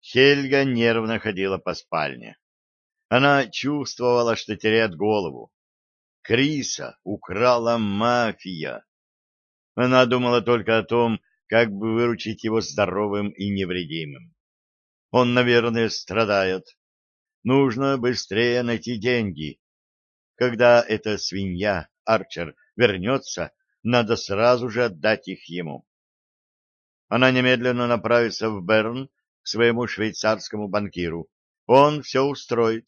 Хельга нервно ходила по спальне. Она чувствовала, что теряет голову. Криса украла мафия. Она думала только о том, как бы выручить его здоровым и невредимым. Он, наверное, страдает. Нужно быстрее найти деньги. Когда эта свинья, Арчер, вернется, надо сразу же отдать их ему. Она немедленно направится в Берн к своему швейцарскому банкиру. Он все устроит.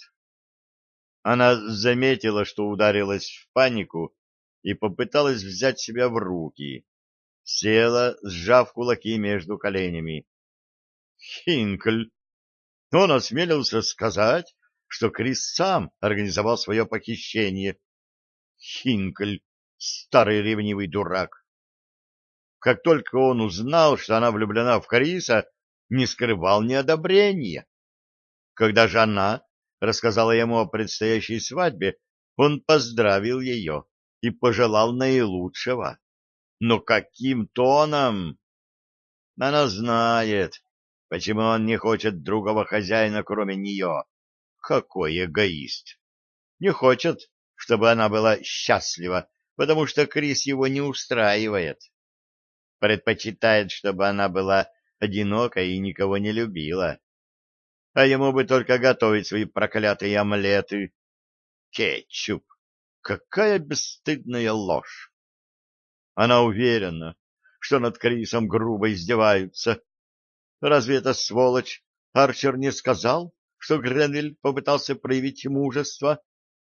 Она заметила, что ударилась в панику и попыталась взять себя в руки. Села, сжав кулаки между коленями. Хинкль! Он осмелился сказать, что Крис сам организовал свое похищение. Хинкль! Старый ревнивый дурак! Как только он узнал, что она влюблена в Криса, не скрывал неодобрения. Когда же она рассказала ему о предстоящей свадьбе, он поздравил ее и пожелал наилучшего. Но каким тоном? Она знает, почему он не хочет другого хозяина, кроме нее. Какой эгоист! Не хочет, чтобы она была счастлива, потому что Крис его не устраивает. Предпочитает, чтобы она была одинокой и никого не любила. А ему бы только готовить свои проклятые омлеты. Кетчуп! Какая бесстыдная ложь! Она уверена, что над Крисом грубо издеваются. Разве эта сволочь Арчер не сказал, что Гренвилл попытался проявить мужество?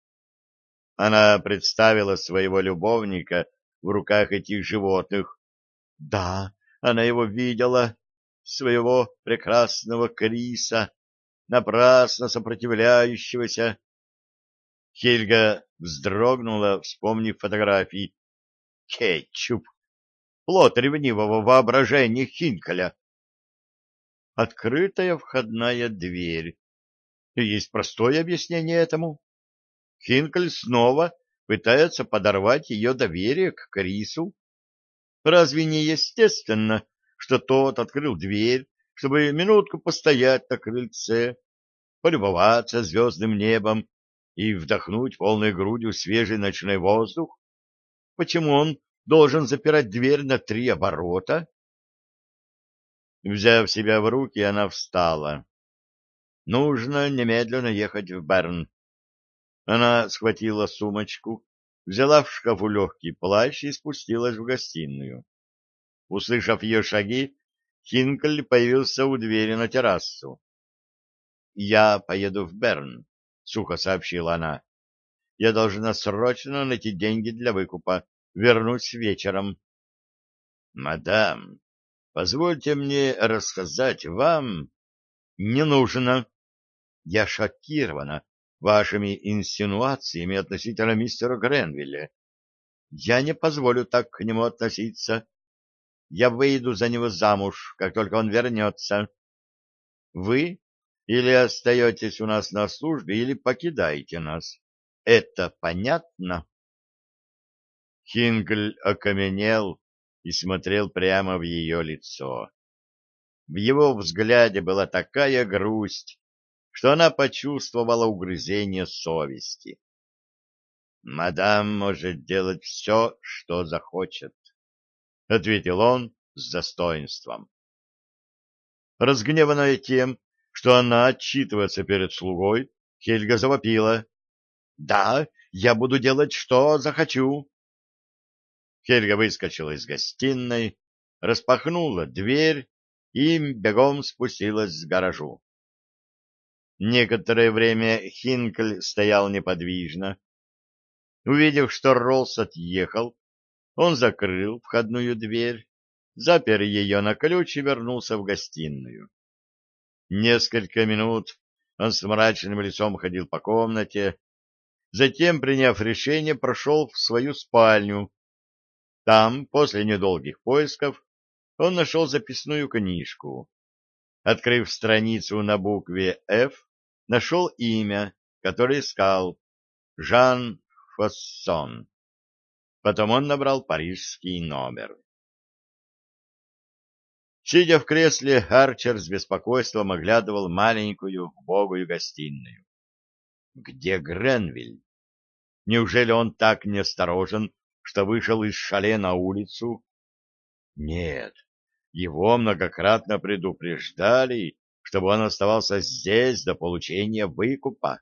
Она представила своего любовника в руках этих животных. Да, она его видела, своего прекрасного Криса, напрасно сопротивляющегося. Хельга вздрогнула, вспомнив фотографии. Кетчуп! Плод ревнивого воображения Хинкеля. Открытая входная дверь. И есть простое объяснение этому. Хинкель снова пытается подорвать ее доверие к Крису. Разве не естественно, что тот открыл дверь, чтобы минутку постоять на крыльце, полюбоваться звездным небом и вдохнуть полной грудью свежий ночной воздух? Почему он должен запирать дверь на 3 оборота? Взяв себя в руки, она встала. Нужно немедленно ехать в Берн. Она схватила сумочку, взяла в шкафу легкий плащ и спустилась в гостиную. Услышав ее шаги, Хинкель появился у двери на террасу. — Я поеду в Берн, — сухо сообщила она. — Я должна срочно найти деньги для выкупа. Вернусь вечером. — Мадам, позвольте мне рассказать вам... — Не нужно. Я шокирована вашими инсинуациями относительно мистера Гренвилля. Я не позволю так к нему относиться. Я выйду за него замуж, как только он вернется. Вы или остаетесь у нас на службе, или покидаете нас. Это понятно? Хингль окаменел и смотрел прямо в ее лицо. В его взгляде была такая грусть, что она почувствовала угрызение совести. «Мадам может делать все, что захочет», — ответил он с достоинством. Разгневанная тем, что она отчитывается перед слугой, Хельга завопила. «Да, я буду делать, что захочу». Хельга выскочила из гостиной, распахнула дверь и бегом спустилась к гаражу. Некоторое время Хинкль стоял неподвижно. Увидев, что Роллс отъехал, он закрыл входную дверь, запер ее на ключ и вернулся в гостиную. Несколько минут он с мрачным лицом ходил по комнате, затем, приняв решение, прошел в свою спальню. Там, после недолгих поисков, он нашел записную книжку. Открыв страницу на букве «Ф», нашел имя, которое искал — Жан Фоссон. Потом он набрал парижский номер. Сидя в кресле, Арчер с беспокойством оглядывал маленькую убогую гостиную. Где Гренвилл? Неужели он так неосторожен, что вышел из шале на улицу? Нет, его многократно предупреждали, чтобы он оставался здесь до получения выкупа.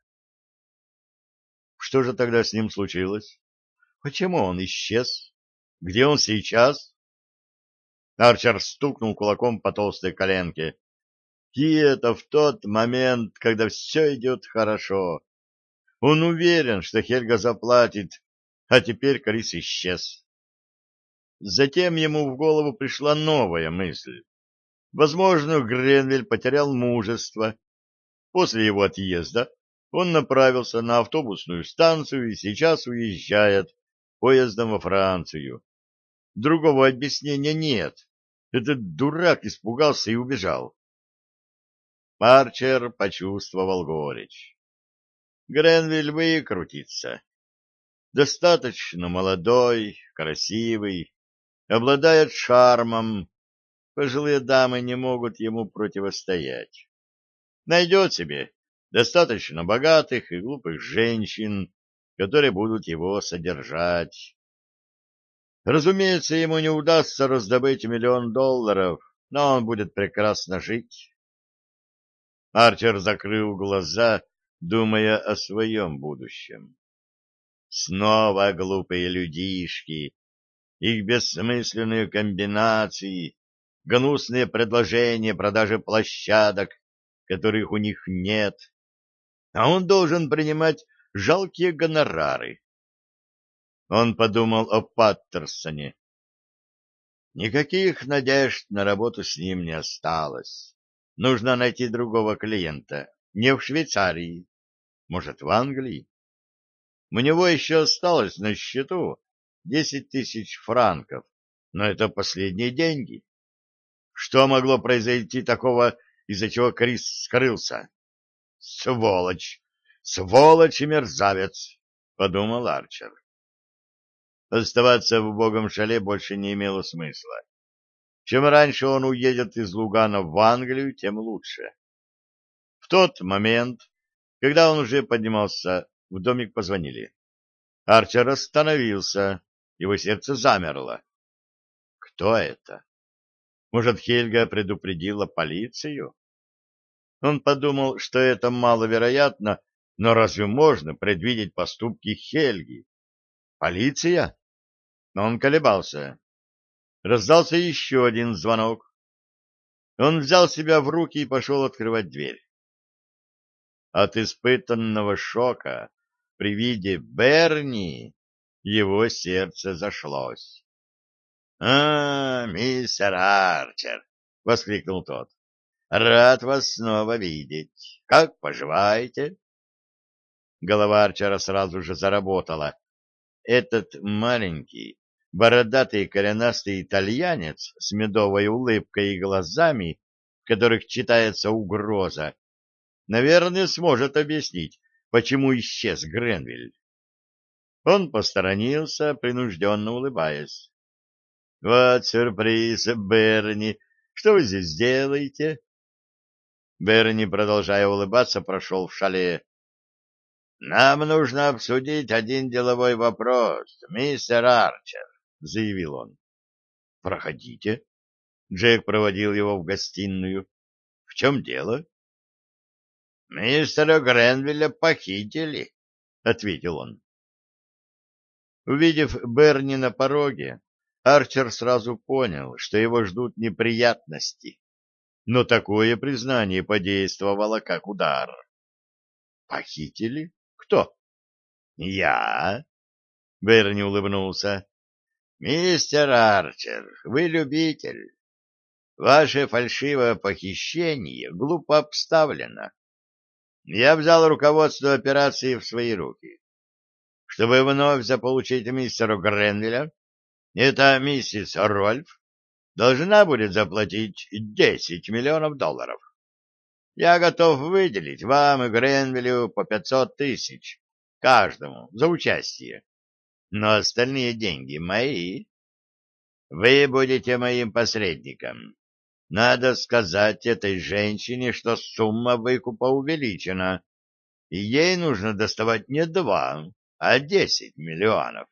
Что же тогда с ним случилось? Почему он исчез? Где он сейчас? Арчер стукнул кулаком по толстой коленке. И это в тот момент, когда все идет хорошо. Он уверен, что Хельга заплатит, а теперь Крис исчез. Затем ему в голову пришла новая мысль. Возможно, Гренвилл потерял мужество. После его отъезда он направился на автобусную станцию и сейчас уезжает поездом во Францию. Другого объяснения нет. Этот дурак испугался и убежал. Арчер почувствовал горечь. Гренвилл выкрутится. Достаточно молодой, красивый, обладает шармом. Пожилые дамы не могут ему противостоять. Найдет себе достаточно богатых и глупых женщин, которые будут его содержать. Разумеется, ему не удастся раздобыть $1 000 000, но он будет прекрасно жить. Арчер закрыл глаза, думая о своем будущем. Снова глупые людишки, их бессмысленные комбинации, гнусные предложения продажи площадок, которых у них нет, а он должен принимать жалкие гонорары. Он подумал о Паттерсоне. Никаких надежд на работу с ним не осталось. Нужно найти другого клиента. Не в Швейцарии, может, в Англии. У него еще осталось на счету 10 000 франков, но это последние деньги. Что могло произойти такого, из-за чего Крис скрылся? Сволочь! Сволочь и мерзавец! — подумал Арчер. Оставаться в убогом шале больше не имело смысла. Чем раньше он уедет из Лугана в Англию, тем лучше. В тот момент, когда он уже поднимался, в домик позвонили. Арчер остановился, его сердце замерло. Кто это? Может, Хельга предупредила полицию? Он подумал, что это маловероятно, но разве можно предвидеть поступки Хельги? Полиция? Но он колебался. Раздался еще один звонок. Он взял себя в руки и пошел открывать дверь. От испытанного шока при виде Берни его сердце зашлось. — мистер Арчер! — воскликнул тот. — Рад вас снова видеть. Как поживаете? Голова Арчера сразу же заработала. Этот маленький, бородатый коренастый итальянец с медовой улыбкой и глазами, в которых читается угроза, наверное, сможет объяснить, почему исчез Гренвилл. Он посторонился, принужденно улыбаясь. — Вот сюрприз, Берни! Что вы здесь делаете? Берни, продолжая улыбаться, прошел в шале. — Нам нужно обсудить один деловой вопрос, мистер Арчер, — заявил он. — Проходите. Джек проводил его в гостиную. — В чем дело? — Мистера Гренвилля похитили, — ответил он. Увидев Берни на пороге, Арчер сразу понял, что его ждут неприятности. Но такое признание подействовало как удар. «Похитили? Кто?» «Я?» — Берни улыбнулся. «Мистер Арчер, вы любитель. Ваше фальшивое похищение глупо обставлено. Я взял руководство операции в свои руки. Чтобы вновь заполучить мистера Гренвилля, эта миссис Рольф должна будет заплатить 10 миллионов долларов. Я готов выделить вам и Гренвиллю по 500 000 каждому за участие, но остальные деньги мои. Вы будете моим посредником. Надо сказать этой женщине, что сумма выкупа увеличена, и ей нужно доставать не 2, а 10 миллионов.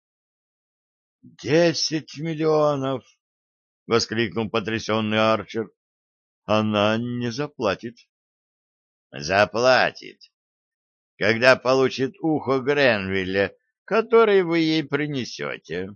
10 миллионов! — воскликнул потрясенный Арчер. — Она не заплатит. — Заплатит, когда получит ухо Гренвилля, который вы ей принесете.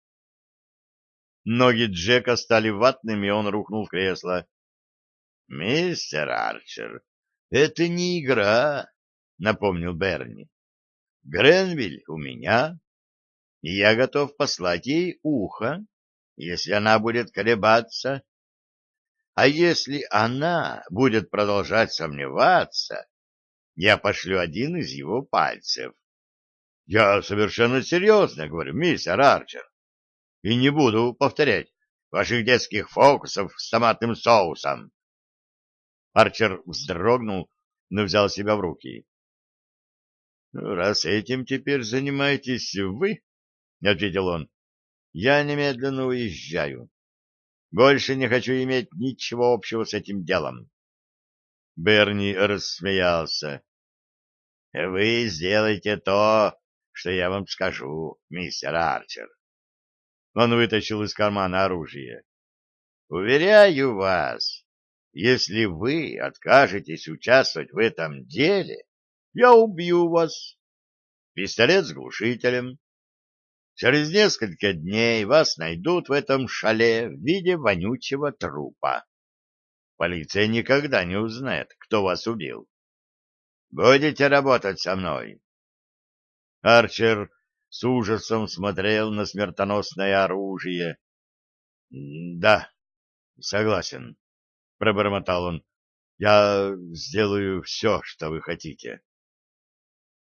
Ноги Джека стали ватными, и он рухнул в кресло. — Мистер Арчер, это не игра, — напомнил Берни. — Гренвиль у меня, и я готов послать ей ухо, если она будет колебаться. А если она будет продолжать сомневаться, я пошлю один из его пальцев. Я совершенно серьезно говорю, мистер Арчер, и не буду повторять ваших детских фокусов с томатным соусом. Арчер вздрогнул, но взял себя в руки. — Раз этим теперь занимаетесь вы, — ответил он, — я немедленно уезжаю. Больше не хочу иметь ничего общего с этим делом. Берни рассмеялся. — Вы сделаете то, что я вам скажу, мистер Арчер. Он вытащил из кармана оружие. — Уверяю вас, если вы откажетесь участвовать в этом деле, я убью вас. Пистолет с глушителем. Через несколько дней вас найдут в этом шале в виде вонючего трупа. Полиция никогда не узнает, кто вас убил. Будете работать со мной? Арчер с ужасом смотрел на смертоносное оружие. — Да, согласен, — пробормотал он. — Я сделаю все, что вы хотите.